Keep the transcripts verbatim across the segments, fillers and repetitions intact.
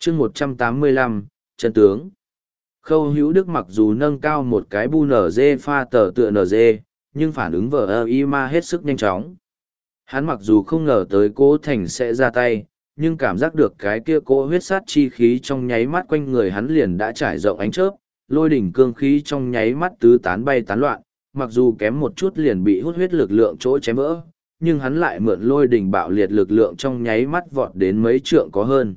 chương một trăm tám mươi lăm, chân tướng. Khâu Hữu Đức mặc dù nâng cao một cái bu nở dê pha tờ tựa nở dê, nhưng phản ứng vờ ơ y ma hết sức nhanh chóng. Hắn mặc dù không ngờ tới Cố Thành sẽ ra tay, nhưng cảm giác được cái kia cỗ huyết sát chi khí trong nháy mắt quanh người hắn liền đã trải rộng ánh chớp, lôi đỉnh cương khí trong nháy mắt tứ tán bay tán loạn, mặc dù kém một chút liền bị hút huyết lực lượng chỗ chém vỡ, nhưng hắn lại mượn lôi đỉnh bạo liệt lực lượng trong nháy mắt vọt đến mấy trượng có hơn.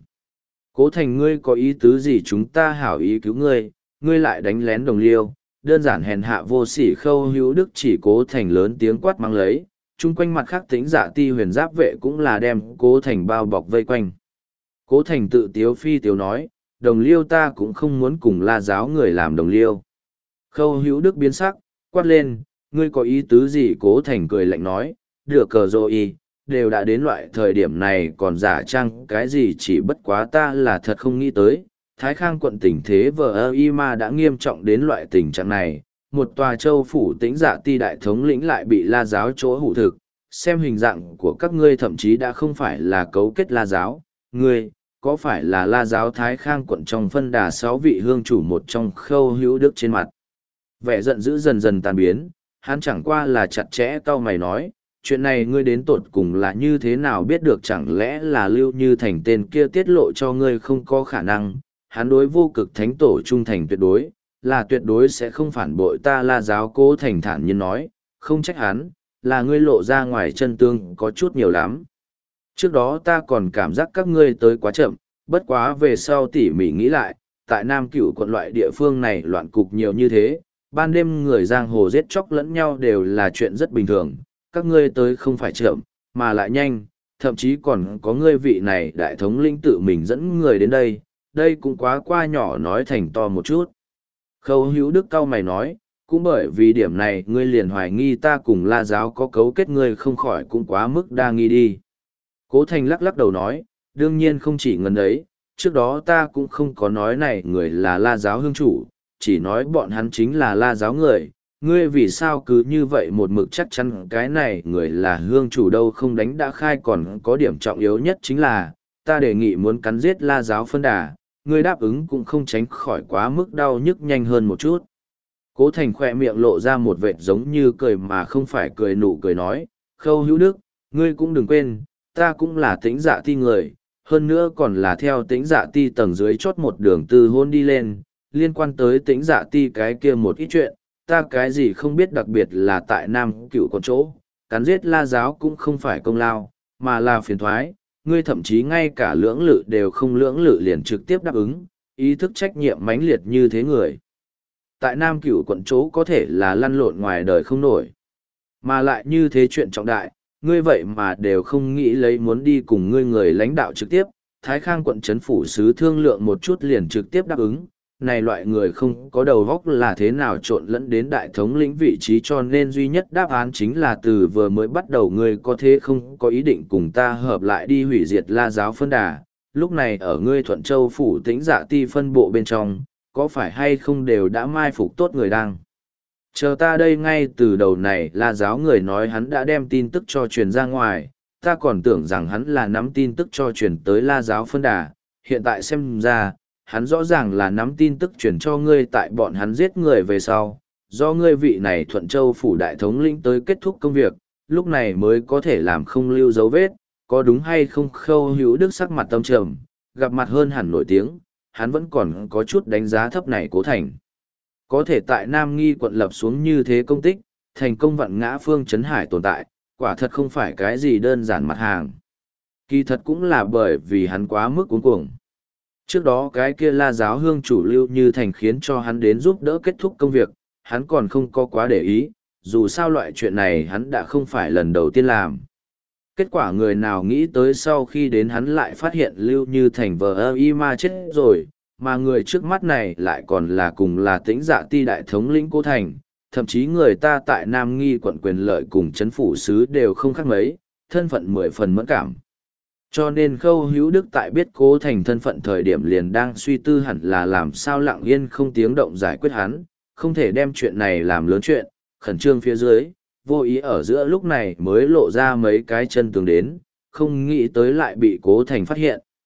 Cố Thành, ngươi có ý tứ gì? Chúng ta hảo ý cứu ngươi, ngươi lại đánh lén đồng liêu, đơn giản hèn hạ vô sỉ. Khâu Hữu Đức chỉ Cố Thành lớn tiếng quát mang lấy, chung quanh mặt khác Tĩnh Dạ Ti huyền giáp vệ cũng là đem Cố Thành bao bọc vây quanh. Cố Thành tự tiếu phi tiếu nói, đồng liêu ta cũng không muốn cùng La giáo người làm đồng liêu. Khâu Hữu Đức biến sắc, quát lên, ngươi có ý tứ gì? Cố Thành cười lạnh nói, được cờ rồi, đều đã đến loại thời điểm này còn giả trang cái gì, chỉ bất quá ta là thật không nghĩ tới. Thái Khang quận tình thế vờ ơ y ma đã nghiêm trọng đến loại tình trạng này, một tòa châu phủ Tĩnh Dạ Ti đại thống lĩnh lại bị La giáo chỗ hủ thực, xem hình dạng của các ngươi thậm chí đã không phải là cấu kết La giáo, ngươi, có phải là La giáo Thái Khang quận trong phân đà sáu vị hương chủ một trong? Khâu Hữu Đức trên mặt vẻ giận dữ dần dần tan biến, hắn chẳng qua là chặt chẽ cau mày nói, chuyện này ngươi đến tột cùng là như thế nào biết được? Chẳng lẽ là Lưu Như Thành tên kia tiết lộ cho ngươi? Không có khả năng, hắn đối vô cực thánh tổ trung thành tuyệt đối, là tuyệt đối sẽ không phản bội ta. La giáo Cố Thành thản nhiên nói, không trách hắn, là ngươi lộ ra ngoài chân tương có chút nhiều lắm. Trước đó ta còn cảm giác các ngươi tới quá chậm, bất quá về sau tỉ mỉ nghĩ lại, tại Nam Cửu quận loại địa phương này loạn cục nhiều như thế, ban đêm người giang hồ giết chóc lẫn nhau đều là chuyện rất bình thường, các ngươi tới không phải chậm, mà lại nhanh, thậm chí còn có ngươi vị này đại thống lĩnh tự mình dẫn người đến đây, đây cũng quá qua nhỏ nói thành to một chút. Khâu Hữu Đức cau mày nói, cũng bởi vì điểm này ngươi liền hoài nghi ta cùng La giáo có cấu kết, ngươi không khỏi cũng quá mức đa nghi đi. Cố Thành lắc lắc đầu nói, đương nhiên không chỉ ngần ấy, trước đó ta cũng không có nói này người là La giáo hương chủ, chỉ nói bọn hắn chính là La giáo người. Ngươi vì sao cứ như vậy một mực chắc chắn cái này người là hương chủ? Đâu không đánh đã khai, còn có điểm trọng yếu nhất chính là, ta đề nghị muốn cắn giết La giáo phân đà, ngươi đáp ứng cũng không tránh khỏi quá mức đau nhức nhanh hơn một chút. Cố Thành khỏe miệng lộ ra một vệt giống như cười mà không phải cười nụ cười nói, Khâu Hữu Đức, ngươi cũng đừng quên, ta cũng là Tĩnh Dạ Ti người, hơn nữa còn là theo Tĩnh Dạ Ti tầng dưới chót một đường tư hôn đi lên, liên quan tới Tĩnh Dạ Ti cái kia một ít chuyện, ta cái gì không biết, đặc biệt là tại Nam Cửu con chỗ, cắn giết La giáo cũng không phải công lao, mà là phiền thoái, ngươi thậm chí ngay cả lưỡng lự đều không lưỡng lự liền trực tiếp đáp ứng, ý thức trách nhiệm mãnh liệt như thế người. Tại Nam Cửu quận chỗ có thể là lăn lộn ngoài đời không nổi, mà lại như thế chuyện trọng đại, ngươi vậy mà đều không nghĩ lấy muốn đi cùng ngươi người lãnh đạo trực tiếp, Thái Khang quận trấn phủ sứ thương lượng một chút liền trực tiếp đáp ứng. Này loại người không có đầu óc là thế nào trộn lẫn đến đại thống lĩnh vị trí? Cho nên duy nhất đáp án chính là từ vừa mới bắt đầu ngươi có thế không có ý định cùng ta hợp lại đi hủy diệt La giáo phân đà. Lúc này ở ngươi Thuận Châu phủ Tĩnh Dạ Ti phân bộ bên trong, có phải hay không đều đã mai phục tốt người đang chờ ta đây? Ngay từ đầu này La giáo người nói hắn đã đem tin tức cho truyền ra ngoài, ta còn tưởng rằng hắn là nắm tin tức cho truyền tới La giáo phân đà, hiện tại xem ra hắn rõ ràng là nắm tin tức chuyển cho ngươi tại bọn hắn giết người về sau, do ngươi vị này Thuận Châu phủ đại thống lĩnh tới kết thúc công việc, lúc này mới có thể làm không lưu dấu vết, có đúng hay không? Khâu Hữu Đức sắc mặt tâm trầm, gặp mặt hơn hẳn nổi tiếng, hắn vẫn còn có chút đánh giá thấp này Cố Thành. Có thể tại Nam Nghi quận lập xuống như thế công tích, thành công vặn ngã Phương Chấn Hải tồn tại, quả thật không phải cái gì đơn giản mặt hàng. Kỳ thật cũng là bởi vì hắn quá mức cuống cuồng. Trước đó cái kia La giáo hương chủ Lưu Như Thành khiến cho hắn đến giúp đỡ kết thúc công việc, hắn còn không có quá để ý, dù sao loại chuyện này hắn đã không phải lần đầu tiên làm. Kết quả người nào nghĩ tới sau khi đến hắn lại phát hiện Lưu Như Thành vờ ơ y ma chết rồi, mà người trước mắt này lại còn là cùng là Tĩnh Dạ Ti đại thống lĩnh Cố Thành, thậm chí người ta tại Nam Nghi quận quyền lợi cùng trấn phủ sứ đều không khác mấy, thân phận mười phần mẫn cảm. Cho nên Khâu Hữu Đức tại biết Cố Thành thân phận thời điểm liền đang suy tư hẳn là làm sao lặng yên không tiếng động giải quyết hắn, không thể đem chuyện này làm lớn chuyện, khẩn trương phía dưới, vô ý ở giữa lúc này mới lộ ra mấy cái chân tường đến, không nghĩ tới lại bị Cố Thành phát hiện.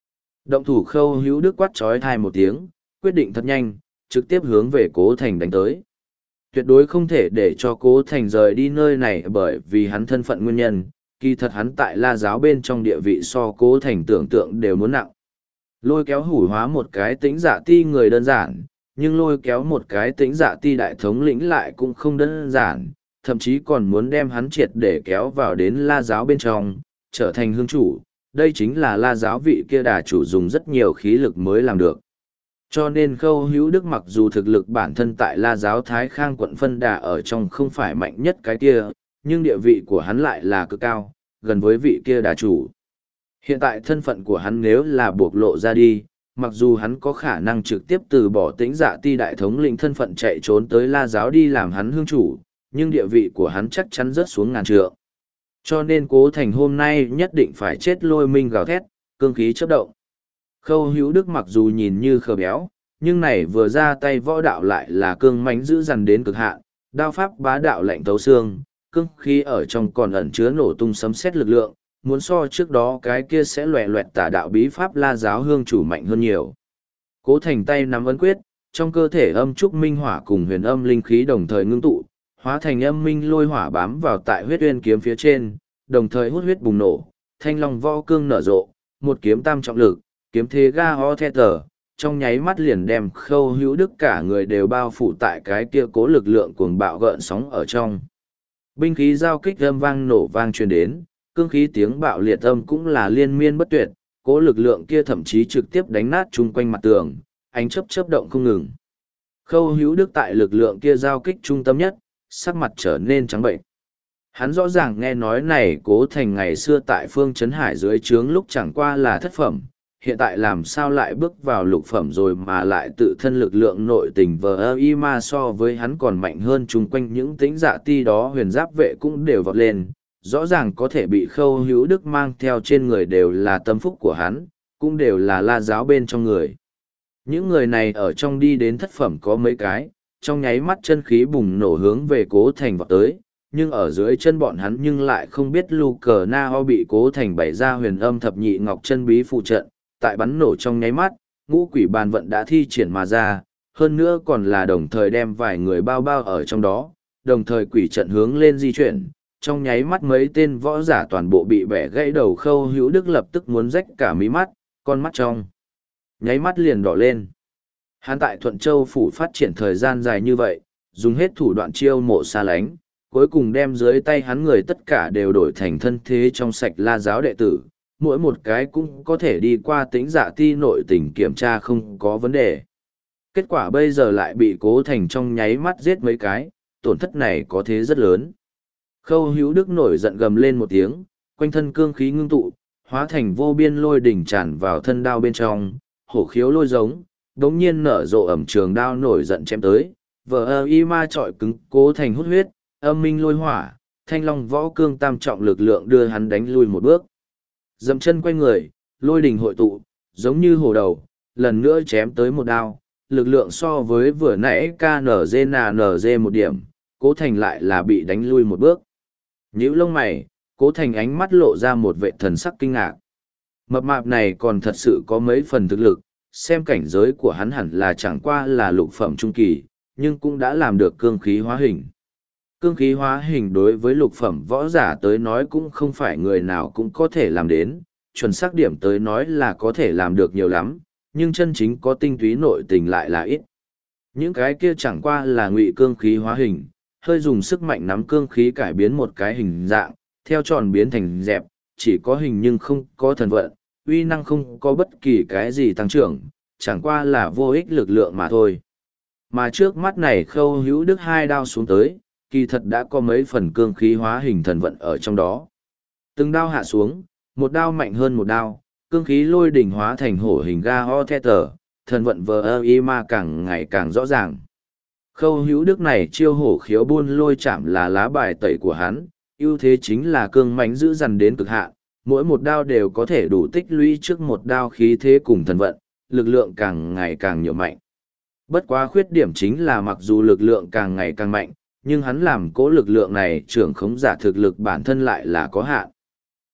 Động thủ Khâu Hữu Đức quát trói thai một tiếng, quyết định thật nhanh, trực tiếp hướng về Cố Thành đánh tới. Tuyệt đối không thể để cho Cố Thành rời đi nơi này bởi vì hắn thân phận nguyên nhân, kỳ thật hắn tại La Giáo bên trong địa vị so Cố Thành tưởng tượng đều muốn nặng. Lôi kéo hủ hóa một cái tĩnh dạ ti người đơn giản, nhưng lôi kéo một cái tĩnh dạ ti đại thống lĩnh lại cũng không đơn giản, thậm chí còn muốn đem hắn triệt để kéo vào đến La Giáo bên trong, trở thành hương chủ. Đây chính là La Giáo vị kia đà chủ dùng rất nhiều khí lực mới làm được. Cho nên Khâu Hữu Đức mặc dù thực lực bản thân tại La Giáo Thái Khang quận phân đà ở trong không phải mạnh nhất cái kia, nhưng địa vị của hắn lại là cực cao, gần với vị kia đà chủ. Hiện tại thân phận của hắn nếu là bộc lộ ra đi, mặc dù hắn có khả năng trực tiếp từ bỏ tĩnh dạ ti đại thống lĩnh thân phận chạy trốn tới La Giáo đi làm hắn hương chủ, nhưng địa vị của hắn chắc chắn rớt xuống ngàn trượng. Cho nên Cố Thành hôm nay nhất định phải chết lôi minh gào thét, cương khí chấp động. Khâu Hữu Đức mặc dù nhìn như khờ béo, nhưng này vừa ra tay võ đạo lại là cương mãnh dữ dằn đến cực hạn, đao pháp bá đạo lạnh tấu xương, cương khí ở trong còn ẩn chứa nổ tung sấm sét lực lượng, muốn so trước đó cái kia sẽ loẻ loẹt tả đạo bí pháp La Giáo hương chủ mạnh hơn nhiều. Cố Thành tay nắm ấn quyết, trong cơ thể âm trúc minh hỏa cùng huyền âm linh khí đồng thời ngưng tụ, hóa thành âm minh lôi hỏa bám vào tại huyết uyên kiếm phía trên, đồng thời hút huyết bùng nổ, thanh long võ cương nở rộ, một kiếm tam trọng lực, kiếm thế ga ho the tờ, trong nháy mắt liền đem Khâu Hữu Đức cả người đều bao phủ tại cái kia cố lực lượng cuồng bạo gợn sóng ở trong. Binh khí giao kích âm vang nổ vang truyền đến, cương khí tiếng bạo liệt âm cũng là liên miên bất tuyệt, cố lực lượng kia thậm chí trực tiếp đánh nát chung quanh mặt tường, ánh chớp chớp động không ngừng. Khâu Hữu Đức tại lực lượng kia giao kích trung tâm nhất, sắc mặt trở nên trắng bệnh. Hắn rõ ràng nghe nói này Cố Thành ngày xưa tại Phương Trấn Hải dưới trướng lúc chẳng qua là thất phẩm, hiện tại làm sao lại bước vào lục phẩm rồi mà lại tự thân lực lượng nội tình vờ y ma so với hắn còn mạnh hơn chung quanh những tĩnh dạ ti đó huyền giáp vệ cũng đều vọt lên, rõ ràng có thể bị Khâu Hữu Đức mang theo trên người đều là tâm phúc của hắn, cũng đều là La Giáo bên trong người. Những người này ở trong đi đến thất phẩm có mấy cái, trong nháy mắt chân khí bùng nổ hướng về Cố Thành vọt tới, nhưng ở dưới chân bọn hắn nhưng lại không biết Lu Cờ Na Ho bị Cố Thành bày ra huyền âm thập nhị ngọc chân bí phụ trận, tại bắn nổ trong nháy mắt, ngũ quỷ bàn vận đã thi triển mà ra, hơn nữa còn là đồng thời đem vài người bao bao ở trong đó, đồng thời quỷ trận hướng lên di chuyển, trong nháy mắt mấy tên võ giả toàn bộ bị bẻ gãy đầu. Khâu Hữu Đức lập tức muốn rách cả mí mắt, con mắt trong nháy mắt liền đỏ lên. Hắn tại Thuận Châu phủ phát triển thời gian dài như vậy, dùng hết thủ đoạn chiêu mộ xa lánh, cuối cùng đem dưới tay hắn người tất cả đều đổi thành thân thế trong sạch La Giáo đệ tử, mỗi một cái cũng có thể đi qua tĩnh dạ ti nội tình kiểm tra không có vấn đề. Kết quả bây giờ lại bị Cố Thành trong nháy mắt giết mấy cái, tổn thất này có thế rất lớn. Khâu Hữu Đức nổi giận gầm lên một tiếng, quanh thân cương khí ngưng tụ, hóa thành vô biên lôi đỉnh tràn vào thân đao bên trong, hổ khiếu lôi giống, đống nhiên nở rộ ẩm trường đao nổi giận chém tới, vờ ơ y ma trọi cứng Cố Thành hút huyết, âm minh lôi hỏa, thanh long võ cương tam trọng lực lượng đưa hắn đánh lui một bước. Dậm chân quay người, lôi đỉnh hội tụ, giống như hổ đầu, lần nữa chém tới một đao, lực lượng so với vừa nãy ca en giê en giê một điểm, Cố Thành lại là bị đánh lui một bước. Nhíu lông mày, Cố Thành ánh mắt lộ ra một vệ thần sắc kinh ngạc. Mập mạp này còn thật sự có mấy phần thực lực, xem cảnh giới của hắn hẳn là chẳng qua là lục phẩm trung kỳ, nhưng cũng đã làm được cương khí hóa hình. Cương khí hóa hình đối với lục phẩm võ giả tới nói cũng không phải người nào cũng có thể làm đến, chuẩn xác điểm tới nói là có thể làm được nhiều lắm, nhưng chân chính có tinh túy nội tình lại là ít. Những cái kia chẳng qua là ngụy cương khí hóa hình, hơi dùng sức mạnh nắm cương khí cải biến một cái hình dạng, theo tròn biến thành dẹp, chỉ có hình nhưng không có thần vận, uy năng không có bất kỳ cái gì tăng trưởng, chẳng qua là vô ích lực lượng mà thôi. Mà trước mắt này Khâu Hữu Đức hai đao xuống tới, kỳ thật đã có mấy phần cương khí hóa hình thần vận ở trong đó. Từng đao hạ xuống, một đao mạnh hơn một đao, cương khí lôi đỉnh hóa thành hổ hình ga ho the tờ, thần vận vờ ơ y ma càng ngày càng rõ ràng. Khâu Hữu Đức này chiêu hổ khiếu buôn lôi chạm là lá bài tẩy của hắn, ưu thế chính là cương mãnh giữ dằn đến cực hạn, mỗi một đao đều có thể đủ tích lũy trước một đao khí thế cùng thần vận, lực lượng càng ngày càng nhiều mạnh. Bất quá khuyết điểm chính là mặc dù lực lượng càng ngày càng mạnh, nhưng hắn làm cố lực lượng này trưởng khống giả thực lực bản thân lại là có hạn.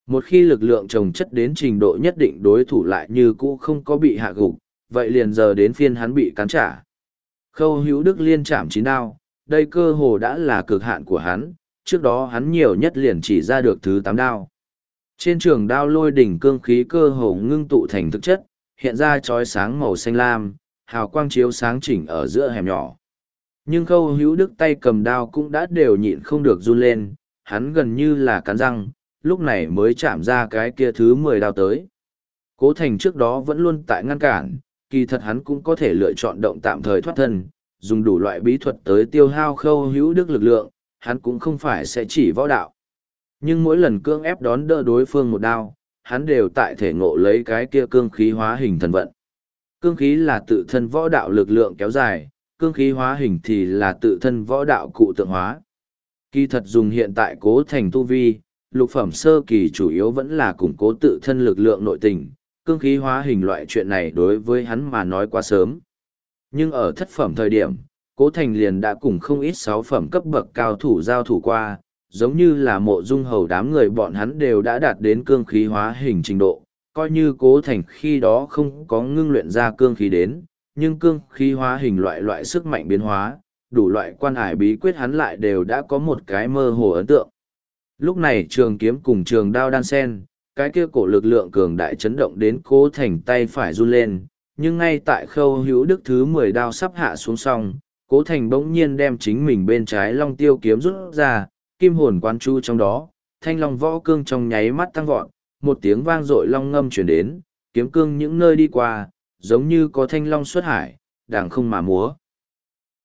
Một khi lực lượng chồng chất đến trình độ nhất định đối thủ lại như cũ không có bị hạ gục, vậy liền giờ đến phiên hắn bị cắn trả. Khâu Hữu Đức liên chạm chín đao, đây cơ hồ đã là cực hạn của hắn, trước đó hắn nhiều nhất liền chỉ ra được thứ tám đao. Trên trường đao lôi đỉnh cương khí cơ hồ ngưng tụ thành thực chất, hiện ra chói sáng màu xanh lam, hào quang chiếu sáng chỉnh ở giữa hẻm nhỏ. Nhưng Khâu Hữu Đức tay cầm đao cũng đã đều nhịn không được run lên, hắn gần như là cắn răng, lúc này mới chạm ra cái kia thứ mười đao tới. Cố Thành trước đó vẫn luôn tại ngăn cản, kỳ thật hắn cũng có thể lựa chọn động tạm thời thoát thân, dùng đủ loại bí thuật tới tiêu hao Khâu Hữu Đức lực lượng, hắn cũng không phải sẽ chỉ võ đạo. Nhưng mỗi lần cương ép đón đỡ đối phương một đao, hắn đều tại thể ngộ lấy cái kia cương khí hóa hình thần vận. Cương khí là tự thân võ đạo lực lượng kéo dài, cương khí hóa hình thì là tự thân võ đạo cụ tượng hóa. Kỳ thật dùng hiện tại Cố Thành tu vi, lục phẩm sơ kỳ chủ yếu vẫn là củng cố tự thân lực lượng nội tình, cương khí hóa hình loại chuyện này đối với hắn mà nói quá sớm. Nhưng ở thất phẩm thời điểm, Cố Thành liền đã cùng không ít sáu phẩm cấp bậc cao thủ giao thủ qua, giống như là Mộ Dung Hầu đám người bọn hắn đều đã đạt đến cương khí hóa hình trình độ, coi như Cố Thành khi đó không có ngưng luyện ra cương khí đến, nhưng cương khí hóa hình loại loại sức mạnh biến hóa, đủ loại quan ải bí quyết hắn lại đều đã có một cái mơ hồ ấn tượng. Lúc này trường kiếm cùng trường đao đan sen, cái kia cổ lực lượng cường đại chấn động đến Cố Thành tay phải run lên, nhưng ngay tại Khâu Hữu Đức thứ mười đao sắp hạ xuống xong, Cố Thành bỗng nhiên đem chính mình bên trái long tiêu kiếm rút ra, kim hồn quán chu trong đó, thanh long võ cương trong nháy mắt tăng vọt, một tiếng vang dội long ngâm chuyển đến, kiếm cương những nơi đi qua, giống như có thanh long xuất hải, đàng không mà múa.